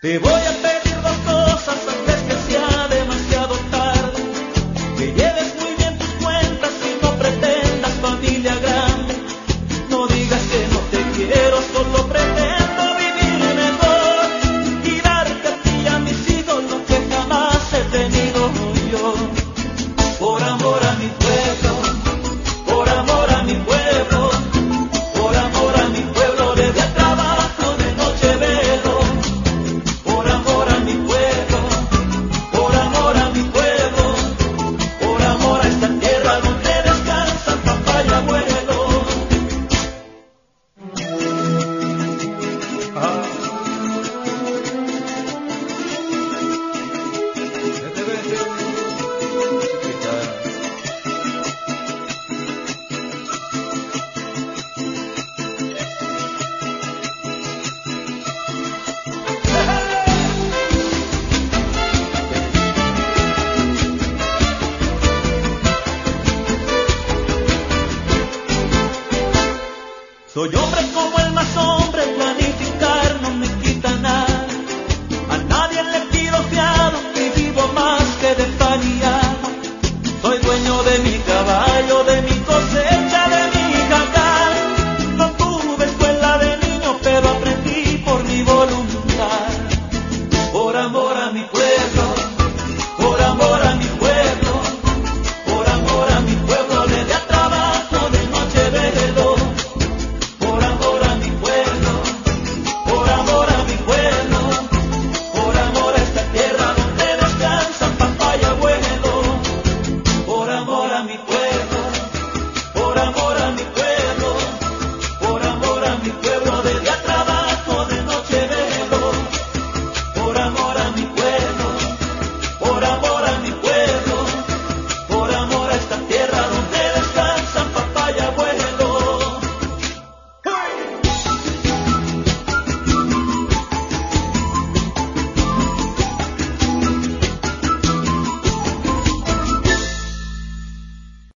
Te voy a pedir dos cosas antes que sea demasiado tarde. Que lleves muy bien tus cuentas y no pretendas familia grande. No digas que no te quiero, solo pretendo vivir mejor y darte a ti y a mis hijos lo que jamás he tenido yo. Por amor a mi pueblo, por amor a mi pueblo, por amor a mi pueblo, de día trabajo, de noche velo. Por amor a mi pueblo, por amor a mi pueblo, por amor a esta tierra donde descansan papá y abuelo. Soy hombre con